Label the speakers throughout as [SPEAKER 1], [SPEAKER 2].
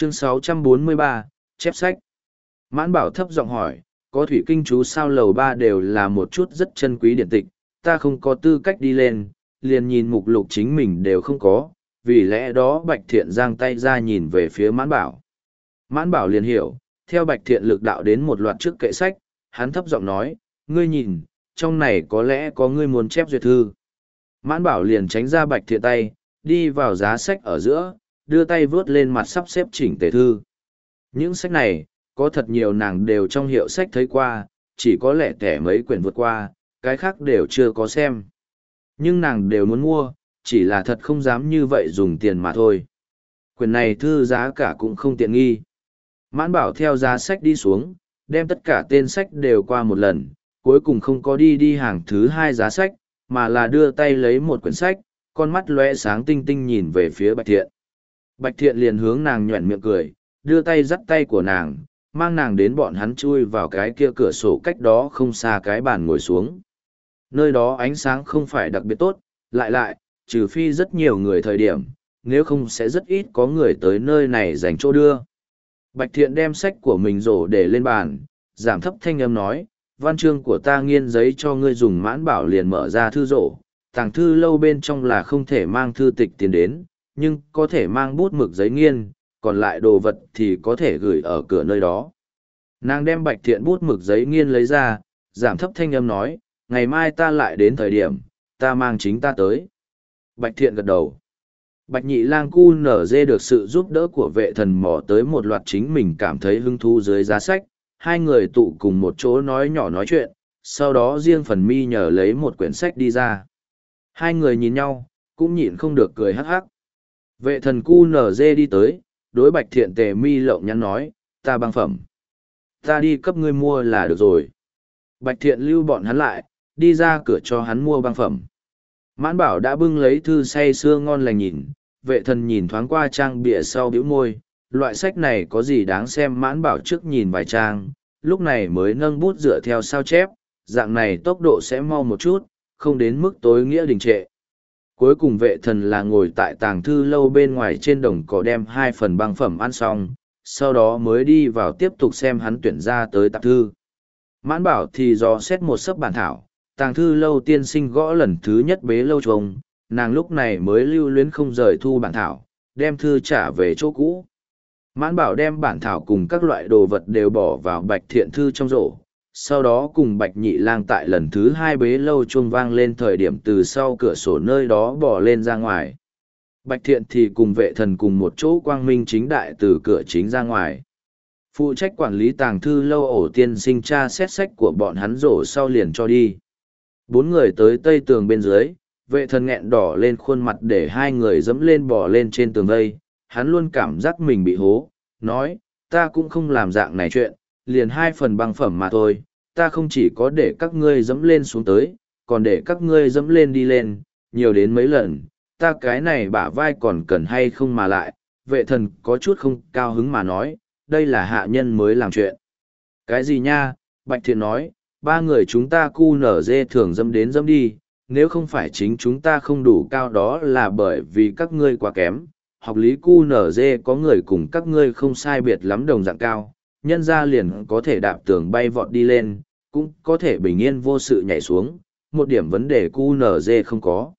[SPEAKER 1] Chương 643, chép sách. Mãn Bảo thấp giọng hỏi, có thủy kinh chú sao lầu 3 đều là một chút rất chân quý điển tịch, ta không có tư cách đi lên, liền nhìn mục lục chính mình đều không có, vì lẽ đó Bạch Thiện giang tay ra nhìn về phía Mãn Bảo. Mãn Bảo liền hiểu, theo Bạch Thiện lực đạo đến một loạt trước kệ sách, hắn thấp giọng nói, ngươi nhìn, trong này có lẽ có ngươi muốn chép duyệt thư. Mãn Bảo liền tránh ra Bạch Thiện tay, đi vào giá sách ở giữa, đưa tay vớt lên mặt sắp xếp chỉnh tề thư. Những sách này, có thật nhiều nàng đều trong hiệu sách thấy qua, chỉ có lẻ tẻ mấy quyển vượt qua, cái khác đều chưa có xem. Nhưng nàng đều muốn mua, chỉ là thật không dám như vậy dùng tiền mà thôi. Quyển này thư giá cả cũng không tiện nghi. Mãn Bảo theo giá sách đi xuống, đem tất cả tên sách đều qua một lần, cuối cùng không có đi hàng thứ hai giá sách, mà là đưa tay lấy một quyển sách, con mắt lóe sáng tinh tinh nhìn về phía Bạch Thiện. Bạch Thiện liền hướng nàng nhuẩn miệng cười, đưa tay dắt tay của nàng, mang nàng đến bọn hắn chui vào cái kia cửa sổ cách đó không xa cái bàn ngồi xuống. Nơi đó ánh sáng không phải đặc biệt tốt, lại, trừ phi rất nhiều người thời điểm, nếu không sẽ rất ít có người tới nơi này dành chỗ đưa. Bạch Thiện đem sách của mình rổ để lên bàn, giảm thấp thanh âm nói, văn chương của ta nghiên giấy cho ngươi dùng. Mãn Bảo liền mở ra thư rổ, tàng thư lâu bên trong là không thể mang thư tịch tiền đến, nhưng có thể mang bút mực giấy nghiên, còn lại đồ vật thì có thể gửi ở cửa nơi đó. Nàng đem Bạch Thiện bút mực giấy nghiên lấy ra, giảm thấp thanh âm nói, ngày mai ta lại đến thời điểm, ta mang chính ta tới. Bạch Thiện gật đầu. Bạch Nhị Lang cu nở dê được sự giúp đỡ của Vệ Thần mò tới một loạt chính mình cảm thấy hứng thú dưới giá sách, hai người tụ cùng một chỗ nói nhỏ nói chuyện, sau đó riêng phần mi nhờ lấy một quyển sách đi ra. Hai người nhìn nhau, cũng nhịn không được cười hắc hắc. Vệ Thần cu nở dê đi tới, đối Bạch Thiện tề mi lộng nhắn nói, ta băng phẩm. Ta đi cấp ngươi mua là được rồi. Bạch Thiện lưu bọn hắn lại, đi ra cửa cho hắn mua băng phẩm. Mãn Bảo đã bưng lấy thư say sưa ngon lành nhìn, Vệ Thần nhìn thoáng qua trang bìa sau bĩu môi, loại sách này có gì đáng xem. Mãn Bảo trước nhìn vài trang, lúc này mới nâng bút dựa theo sao chép, dạng này tốc độ sẽ mau một chút, không đến mức tối nghĩa đình trệ. Cuối cùng Vệ Thần là ngồi tại tàng thư lâu bên ngoài trên đồng cỏ đem 2 phần băng phẩm ăn xong, sau đó mới đi vào tiếp tục xem hắn tuyển ra tới tạp thư. Mãn Bảo thì dò xét một sấp bản thảo, tàng thư lâu tiên sinh gõ lần thứ nhất bế lâu trông, nàng lúc này mới lưu luyến không rời thu bản thảo, đem thư trả về chỗ cũ. Mãn Bảo đem bản thảo cùng các loại đồ vật đều bỏ vào Bạch Thiện thư trong rổ, sau đó cùng Bạch Nhị Lang tại lần thứ 2 bế lâu chuông vang lên thời điểm từ sau cửa sổ nơi đó bỏ lên ra ngoài. Bạch Thiện thì cùng Vệ Thần cùng một chỗ quang minh chính đại từ cửa chính ra ngoài. Phụ trách quản lý tàng thư lâu ổ tiên sinh tra xét sách của bọn hắn rổ sau liền cho đi. 4 người tới tây tường bên dưới, Vệ Thần nghẹn đỏ lên khuôn mặt để hai người dẫm lên bò lên trên tường vây. Hắn luôn cảm giác mình bị hố, nói, ta cũng không làm dạng này chuyện, liền 2 phần băng phẩm mà thôi, ta không chỉ có để các ngươi dẫm lên xuống tới, còn để các ngươi dẫm lên đi lên, nhiều đến mấy lần, ta cái này bả vai còn cần hay không mà lại. Vệ Thần có chút không cao hứng mà nói, đây là hạ nhân mới làm chuyện. Cái gì nha? Bạch Thiện nói, 3 người chúng ta cu nở dê thường dẫm đến dẫm đi, nếu không phải chính chúng ta không đủ cao đó là bởi vì các ngươi quá kém. Học lý cu nở dê có người cùng các ngươi không sai biệt lắm đồng dạng cao, nhân ra liền có thể đạp tường bay vọt đi lên, cũng có thể bình yên vô sự nhảy xuống, một điểm vấn đề cu nở dê không có.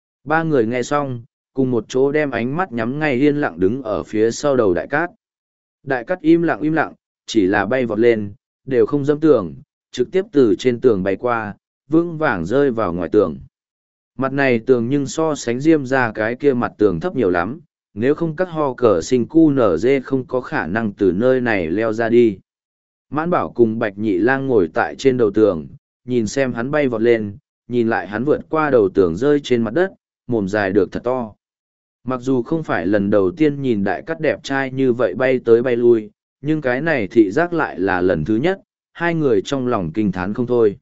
[SPEAKER 1] 3 người nghe xong, cùng một chỗ đem ánh mắt nhắm ngay yên lặng đứng ở phía sau đầu Đại Cát. Đại Cát im lặng, chỉ là bay vọt lên, đều không dẫm tường, trực tiếp từ trên tường bay qua, vững vàng rơi vào ngoài tường. Mặt này tường nhưng so sánh Diêm ra cái kia mặt tường thấp nhiều lắm, nếu không các ho cờ sinh cu nở dê không có khả năng từ nơi này leo ra đi. Mãn Bảo cùng Bạch Nhị Lang ngồi tại trên đầu tường, nhìn xem hắn bay vọt lên, nhìn lại hắn vượt qua đầu tường rơi trên mặt đất, mồm dài được thật to. Mặc dù không phải lần đầu tiên nhìn Đại Cát đẹp trai như vậy bay tới bay lui, nhưng cái này thị giác lại là lần thứ nhất, hai người trong lòng kinh thán không thôi.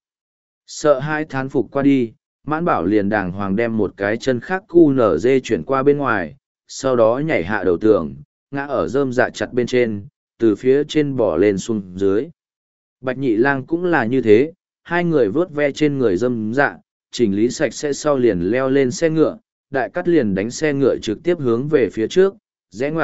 [SPEAKER 1] Sợ hai thán phục qua đi, Mãn Bảo liền đàng hoàng đem một cái chân khác cu nở dê chuyển qua bên ngoài, sau đó nhảy hạ đầu tường, ngã ở rơm dạ chặt bên trên, từ phía trên bỏ lên xuống dưới. Bạch Nhị Lang cũng là như thế, hai người vớt ve trên người rơm dạ, chỉnh lý sạch sẽ sau liền leo lên xe ngựa, Đại Cát liền đánh xe ngựa trực tiếp hướng về phía trước, rẽ ngoặt,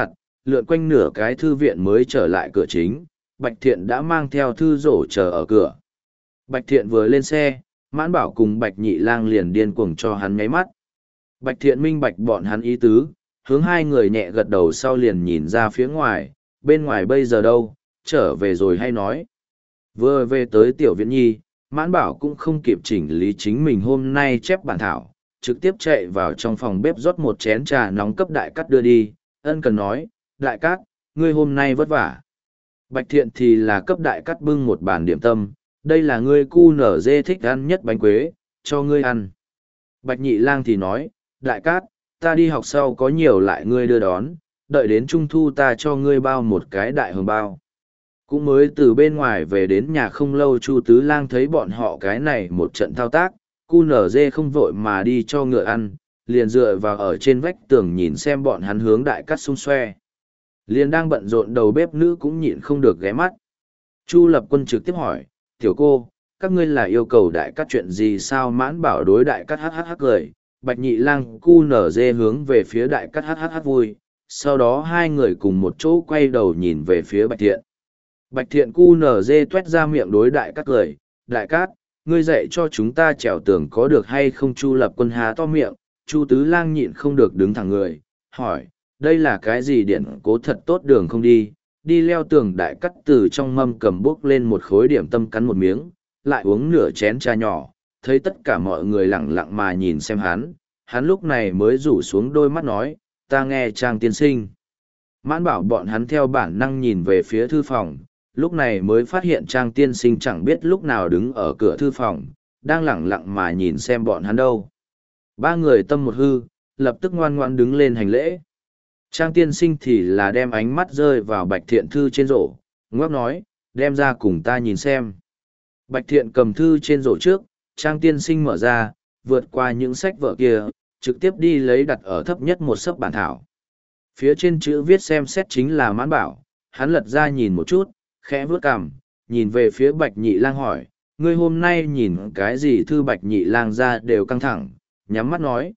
[SPEAKER 1] lượn quanh nửa cái thư viện mới trở lại cửa chính, Bạch Thiện đã mang theo thư rổ chờ ở cửa. Bạch Thiện vừa lên xe, Mãn Bảo cùng Bạch Nhị Lang liền điên cuồng cho hắn nháy mắt. Bạch Thiện minh bạch bọn hắn ý tứ, hướng hai người nhẹ gật đầu sau liền nhìn ra phía ngoài, bên ngoài bây giờ đâu, trở về rồi hay nói. Vừa về tới Tiểu Viện Nhi, Mãn Bảo cũng không kịp chỉnh lý chính mình hôm nay chép bản thảo, trực tiếp chạy vào trong phòng bếp rót một chén trà nóng cấp Đại Cát đưa đi, ân cần nói, Đại Cát, ngươi hôm nay vất vả. Bạch Thiện thì là cấp Đại Cát bưng một bàn điểm tâm, đây là ngươi cu nở dê thích ăn nhất bánh quế, cho ngươi ăn. Bạch Nhị Lang thì nói, Đại Cát, ta đi học sau có nhiều lại ngươi đưa đón, đợi đến trung thu ta cho ngươi bao một cái đại hồng bao. Cũng mới từ bên ngoài về đến nhà không lâu Chu Tứ Lang thấy bọn họ cái này một trận thao tác, cu nở dê không vội mà đi cho ngựa ăn, liền dựa vào ở trên vách tường nhìn xem bọn hắn hướng Đại Cát xung xoe. Liền đang bận rộn đầu bếp nữ cũng nhịn không được ghé mắt. Chu Lập Quân trực tiếp hỏi, tiểu cô, các ngươi là yêu cầu Đại Cát chuyện gì sao? Mãn Bảo đối Đại Cát hắc cười, Bạch Nhị Lang cu nở dê hướng về phía Đại Cát hắc vui, sau đó hai người cùng một chỗ quay đầu nhìn về phía Bạch Thiện. Bạch Thiện cu nở dê tuét ra miệng đối Đại Cát cười, Đại Cát, ngươi dạy cho chúng ta trèo tường có được hay không? Chu Lập Quân há to miệng, Chu Tứ Lang nhịn không được đứng thẳng người, hỏi, đây là cái gì điển cố thật tốt đường không đi, đi leo tường. Đại Cát từ trong mâm cầm bốc lên một khối điểm tâm cắn một miếng, lại uống nửa chén trà nhỏ, thấy tất cả mọi người lặng lặng mà nhìn xem hắn lúc này mới rủ xuống đôi mắt nói, ta nghe Trang tiên sinh. Mãn Bảo bọn hắn theo bản năng nhìn về phía thư phòng, lúc này mới phát hiện Trang tiên sinh chẳng biết lúc nào đứng ở cửa thư phòng, đang lặng lặng mà nhìn xem bọn hắn đâu. Ba người tâm một hư, lập tức ngoan ngoãn đứng lên hành lễ. Trang tiên sinh thì là đem ánh mắt rơi vào Bạch Thiện thư trên rổ, ngoắc nói, đem ra cùng ta nhìn xem. Bạch Thiện cầm thư trên rổ trước, Trang tiên sinh mở ra, vượt qua những sách vở kia, trực tiếp đi lấy đặt ở thấp nhất một xấp bản thảo. Phía trên chữ viết xem xét chính là Mãn Bảo, hắn lật ra nhìn một chút, khẽ vướt cằm, nhìn về phía Bạch Nhị Lang hỏi, ngươi hôm nay nhìn cái gì? Thư Bạch Nhị Lang ra đều căng thẳng, nhắm mắt nói,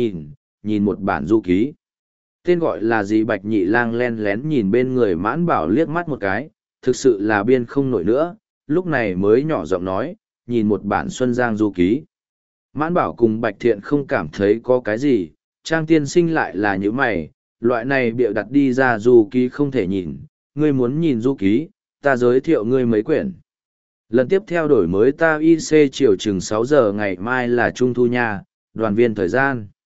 [SPEAKER 1] nhìn một bản du ký. Tên gọi là gì? Bạch Nhị Lang len lén nhìn bên người Mãn Bảo liếc mắt một cái, thực sự là biên không nổi nữa, lúc này mới nhỏ giọng nói, nhìn một bản Xuân Giang du ký. Mãn Bảo cùng Bạch Thiện không cảm thấy có cái gì, Trang tiên sinh lại là những mày, loại này bịa đặt đi ra du ký không thể nhìn, ngươi muốn nhìn du ký, ta giới thiệu ngươi mấy quyển. Lần tiếp theo đổi mới ta IC chiều chừng 6 giờ ngày mai là Trung thu nha, đoàn viên thời gian.